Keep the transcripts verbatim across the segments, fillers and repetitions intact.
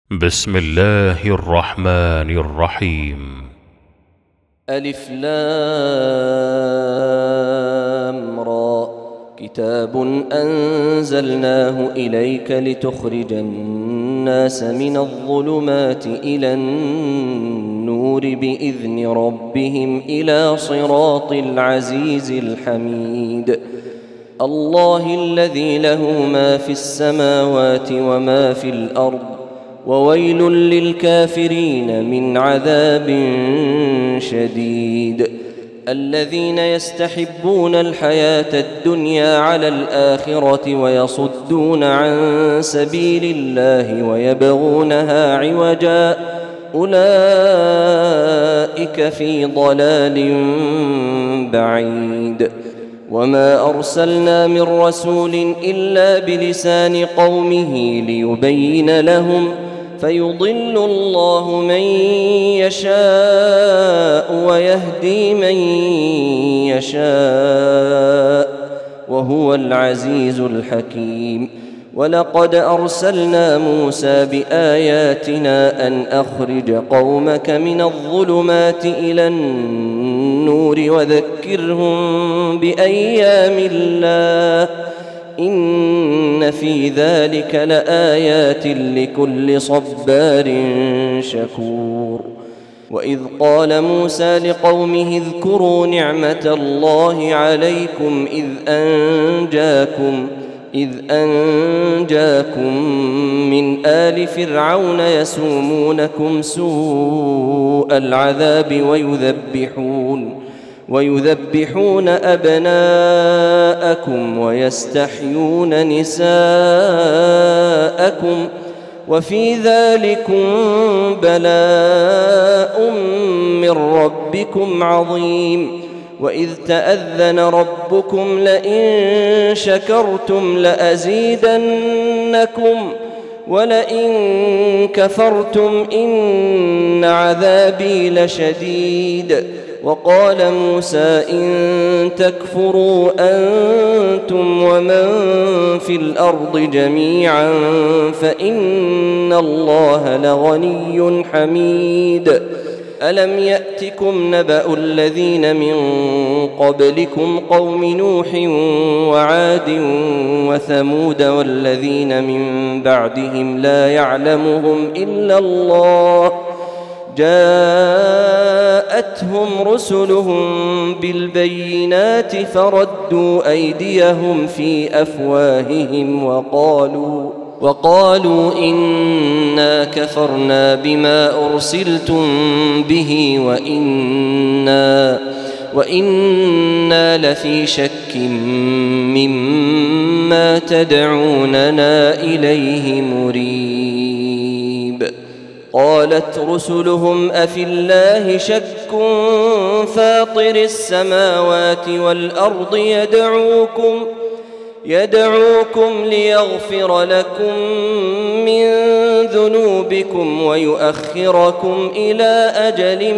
بسم الله الرحمن الرحيم. ألف لام را. كتاب أنزلناه إليك لتخرج الناس من الظلمات إلى النور بإذن ربهم إلى صراط العزيز الحميد. الله الذي له ما في السماوات وما في الأرض، وويل للكافرين من عذاب شديد. الذين يستحبون الحياة الدنيا على الآخرة ويصدون عن سبيل الله ويبغونها عوجا، أولئك في ضلال بعيد. وما أرسلنا من رسول إلا بلسان قومه ليبين لهم، فيضل الله من يشاء ويهدي من يشاء، وهو العزيز الحكيم. ولقد أرسلنا موسى بآياتنا أن أخرج قومك من الظلمات إلى النور وذكرهم بأيام الله، إن في ذلك لآيات لكل صبار شكور. وإذ قال موسى لقومه اذكروا نعمة الله عليكم إذ أنجاكم إذ أنجاكم من آل فرعون يسومونكم سوء العذاب ويذبحون ويذبحون أبناءكم ويستحيون نساءكم، وفي ذلكم بلاء من ربكم عظيم. وإذ تأذن ربكم لئن شكرتم لأزيدنكم ولئن كفرتم إن عذابي لشديد. وقال موسى إن تكفروا أنتم ومن في الأرض جميعا فإن الله لغني حميد. ألم يأتكم نبأ الذين من قبلكم قوم نوح وعاد وثمود والذين من بعدهم لا يعلمهم إلا الله، جاءتهم رسلهم بالبينات فردوا أيديهم في أفواههم وقالوا وقالوا إنا كفرنا بما أرسلتم به وإنا, وإنا لفي شك مما تدعوننا إليه مريب. قالت رسلهم أفي الله شك فاطر السماوات والأرض يدعوكم يدعوكم ليغفر لكم من ذنوبكم ويؤخركم إلى أجل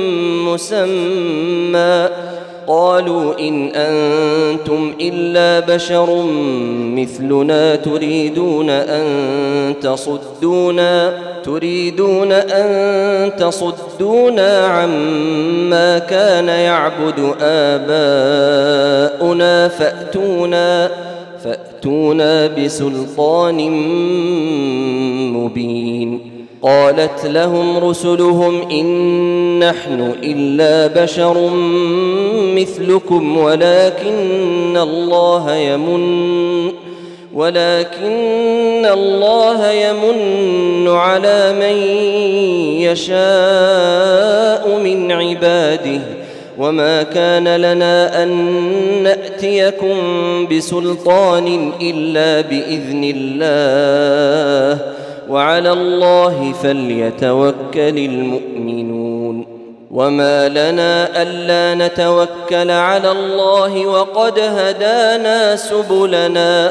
مسمى. قالوا إن أنتم إلا بشر مثلنا تريدون أن تصدونا تريدون أن تصدونا عما كان يعبد آباؤنا فأتونا فأتونا بسلطان مبين. قالت لهم رسلهم إن نحن إلا بشر مثلكم ولكن الله يمن ولكن الله يمن على من يشاء من عباده، وما كان لنا أن نأتيكم بسلطان إلا بإذن الله، وعلى الله فليتوكل المؤمنون. وما لنا ألا نتوكل على الله وقد هدانا سبلنا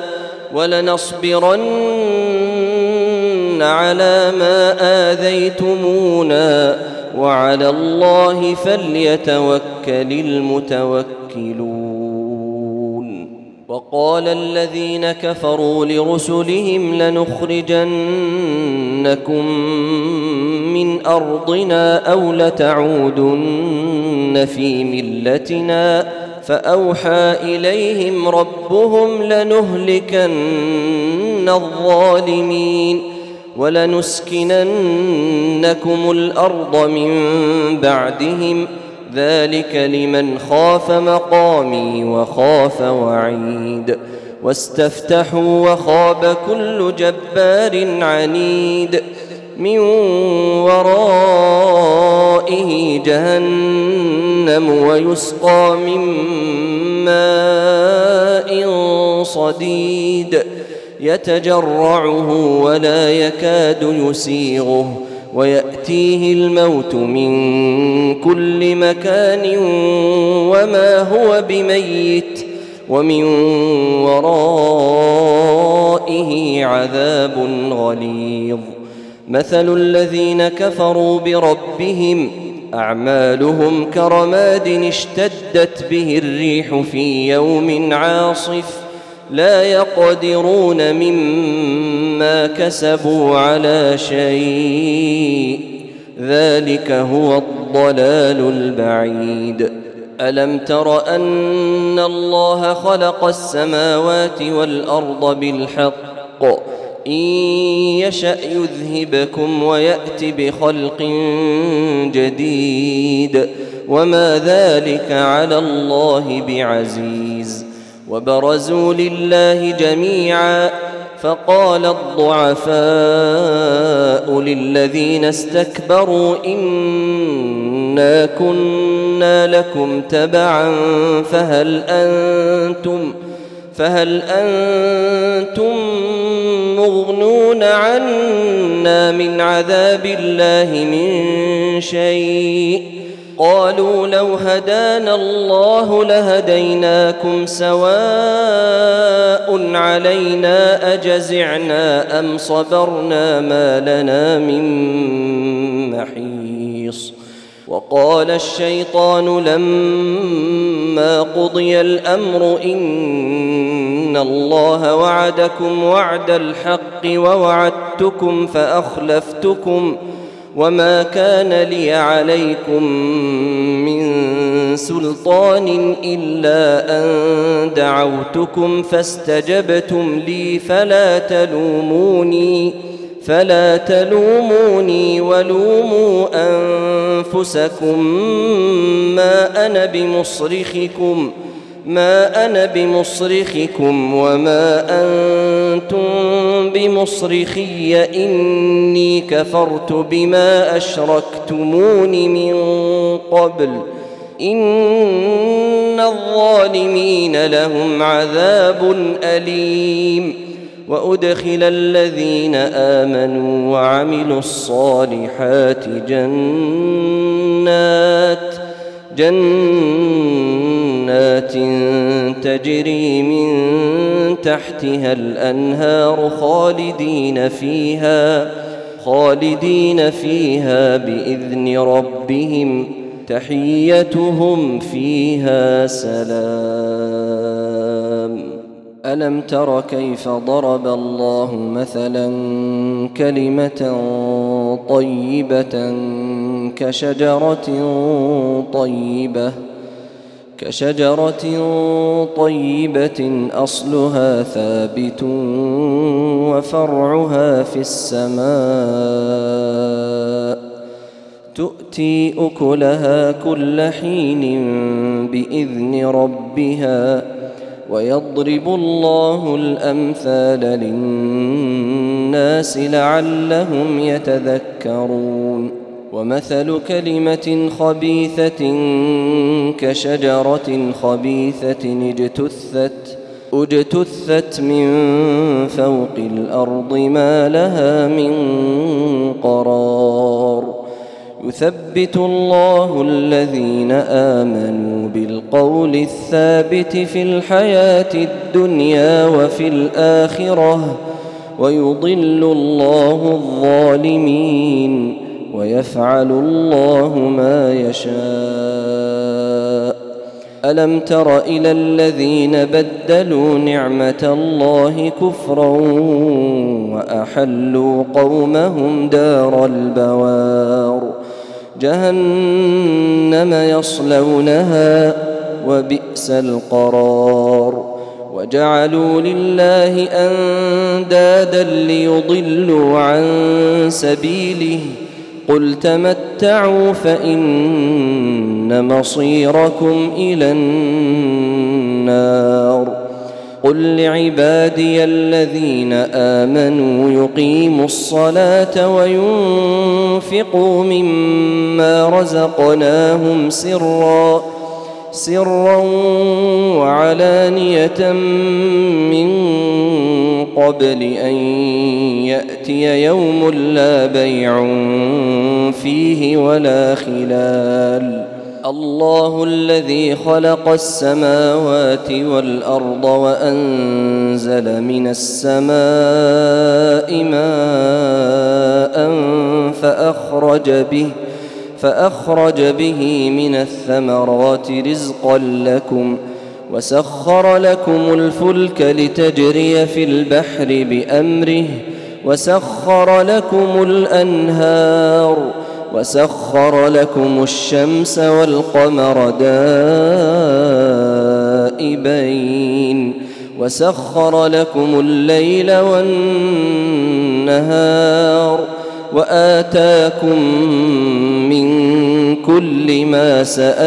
ولنصبرن على ما آذيتمونا وعلى الله فليتوكل المتوكلون. وقال الذين كفروا لرسلهم لنخرجنكم من أرضنا أو لتعودن في ملتنا فأوحى إليهم ربهم لنهلكن الظالمين ولنسكننكم الأرض من بعدهم ذلك لمن خاف مقامي وخاف وعيد واستفتحوا وخاب كل جبار عنيد من ورائه جهنم ويسقى من ماء صديد يتجرعه ولا يكاد يسيغه ويأتيه الموت من كل مكان وما هو بميت ومن ورائه عذاب غليظ مثل الذين كفروا بربهم أعمالهم كرماد اشتدت به الريح في يوم عاصف لا يقدرون مما كسبوا على شيء ذلك هو الضلال البعيد ألم تر أن الله خلق السماوات والأرض بالحق إن يشأ يذهبكم ويأت بخلق جديد وما ذلك على الله بعزيز وبرزوا لله جميعا فقال الضعفاء للذين استكبروا إنا كنا لكم تبعا فهل أنتم فهل أنتم مغنون عنا من عذاب الله من شيء قالوا لو هدانا الله لهديناكم سواء علينا أجزعنا أم صبرنا ما لنا من محيص وقال الشيطان لما قضي الأمر إن الله وعدكم وعد الحق ووعدتكم فأخلفتكم وما كان لي عليكم من سلطان إلا أن دعوتكم فاستجبتم لي فلا تلوموني فلا تلوموني ولوموا أنفسكم ما أنا بمصرخكم ما أنا بمصرخكم وما أنتم بمصرخي إني كفرت بما أشركتمون من قبل إن الظالمين لهم عذاب أليم وأدخل الذين آمنوا وعملوا الصالحات جنات جنات تجري من تحتها الأنهار خالدين فيها خالدين فيها بإذن ربهم تحيتهم فيها سلام ألم تر كيف ضرب الله مثلا كلمة طيبة كشجرة طيبة كشجرة طيبة أصلها ثابت وفرعها في السماء تؤتي أكلها كل حين بإذن ربها ويضرب الله الأمثال للناس لعلهم يتذكرون ومثل كلمة خبيثة كشجرة خبيثة اجتثت اجتثت من فوق الأرض ما لها من قرار يثبت الله الذين آمنوا بالقول الثابت في الحياة الدنيا وفي الآخرة ويضل الله الظالمين ويفعل الله ما يشاء ألم تر إلى الذين بدلوا نعمة الله كفرا وأحلوا قومهم دار البوار جهنم يصلونها وبئس القرار وجعلوا لله أندادا ليضلوا عن سبيله قل تمتعوا فإن مصيركم إلى النار قل لعبادي الذين آمنوا يقيموا الصلاة وينفقوا مما رزقناهم سرا سرا وعلانية من قبل أن يأتي يوم لا بيع فيه ولا خلال الله الذي خلق السماوات والأرض وأنزل من السماء ماء فأخرج به فأخرج به من الثمرات رزقا لكم وسخر لكم الفلك لتجري في البحر بأمره وسخر لكم الأنهار وسخر لكم الشمس والقمر دائبين وسخر لكم الليل والنهار وآتاكم من كل ما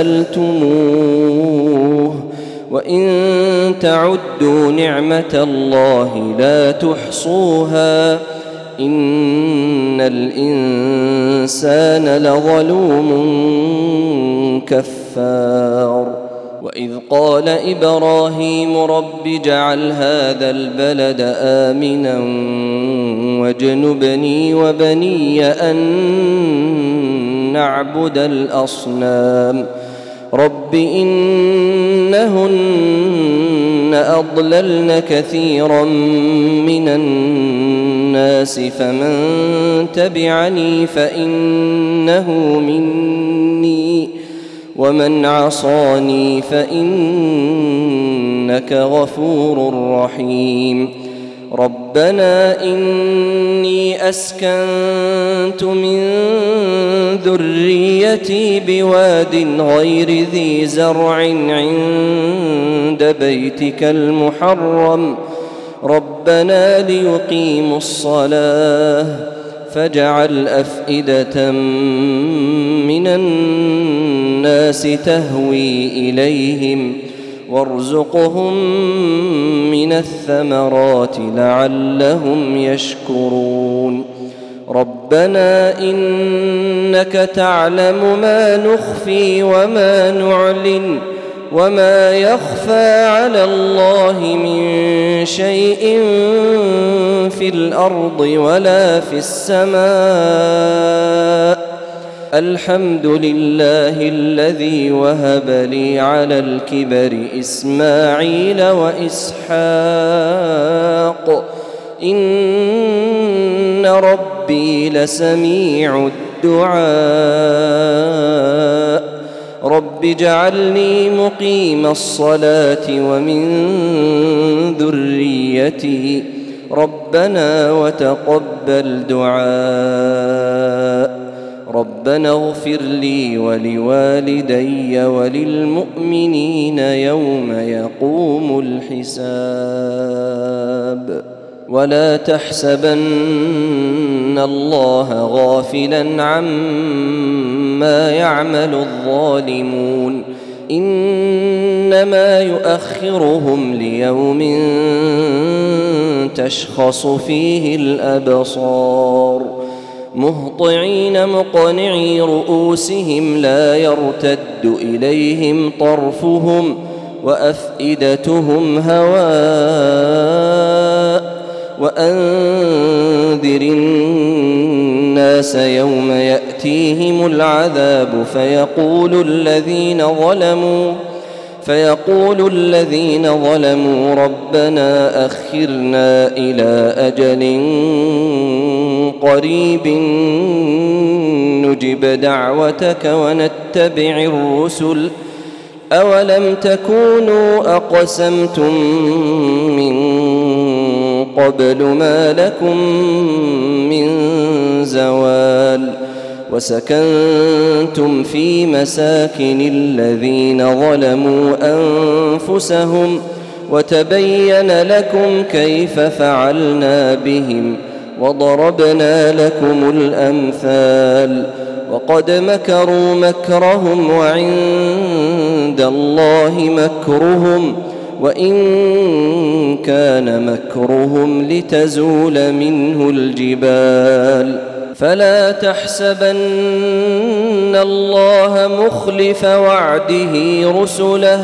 سألتموه وإن تعدوا نعمة الله لا تحصوها إن الإنسان لظلوم كفار وإذ قال إبراهيم رب اجعل هذا البلد آمنا واجنبني وبني أن نعبد الأصنام رب إنهن أضللن كثيرا من الناس فمن تبعني فإنه مني ومن عصاني فإنك غفور رحيم ربنا إني أسكنت من ذريتي بواد غير ذي زرع عند بيتك المحرم ربنا ليقيموا الصلاة فاجعل أفئدة من الناس تهوي إليهم وارزقهم من الثمرات لعلهم يشكرون ربنا إنك تعلم ما نخفي وما نعلن وما يخفى على الله من شيء في الأرض ولا في السماء الحمد لله الذي وهب لي على الكبر إسماعيل وإسحاق إن ربي لسميع الدعاء رب اجعلني مقيم الصلاة ومن ذريتي ربنا وتقبل دعاء ربنا اغفر لي ولوالدي وللمؤمنين يوم يقوم الحساب ولا تحسبن الله غافلا عما يعمل الظالمون إنما يؤخرهم ليوم تشخص فيه الأبصار مهطعين مقنعي رؤوسهم لا يرتد إليهم طرفهم وأفئدتهم هواء وأنذر الناس يوم يأتيهم العذاب فيقول الذين ظلموا فيقول الذين ظلموا ربنا أخرنا إلى أجل قريب نجب دعوتك ونتبع الرسل أولم تكونوا أقسمتم من قبل ما لكم من زوال وسكنتم في مساكن الذين ظلموا أنفسهم وتبين لكم كيف فعلنا بهم وضربنا لكم الأمثال وقد مكروا مكرهم وعند الله مكرهم وإن كان مكرهم لتزول منه الجبال فلا تحسبن الله مخلف وعده رسله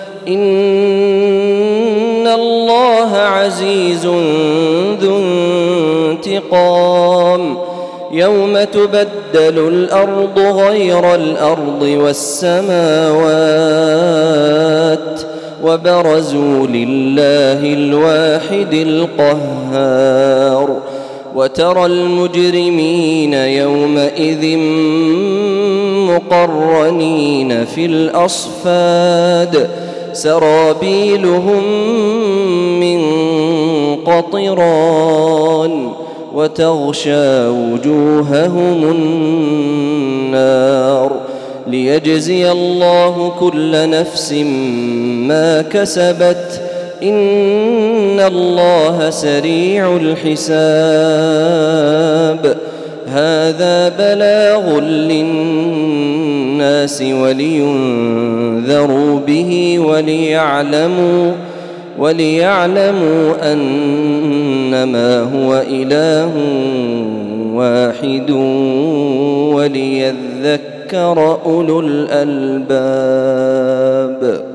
إن الله عزيز ذو انتقام يوم تبدل الأرض غير الأرض والسماوات وبرزوا لله الواحد القهار وترى المجرمين يومئذ مقرنين في الأصفاد سرابيلهم من قطران وتغشى وجوههم النار ليجزي الله كل نفس ما كسبت إن الله سريع الحساب هذا بلاغ للناس ولينذروا به وليعلموا وليعلموا أنما هو إله واحد وليذكر أولو الألباب.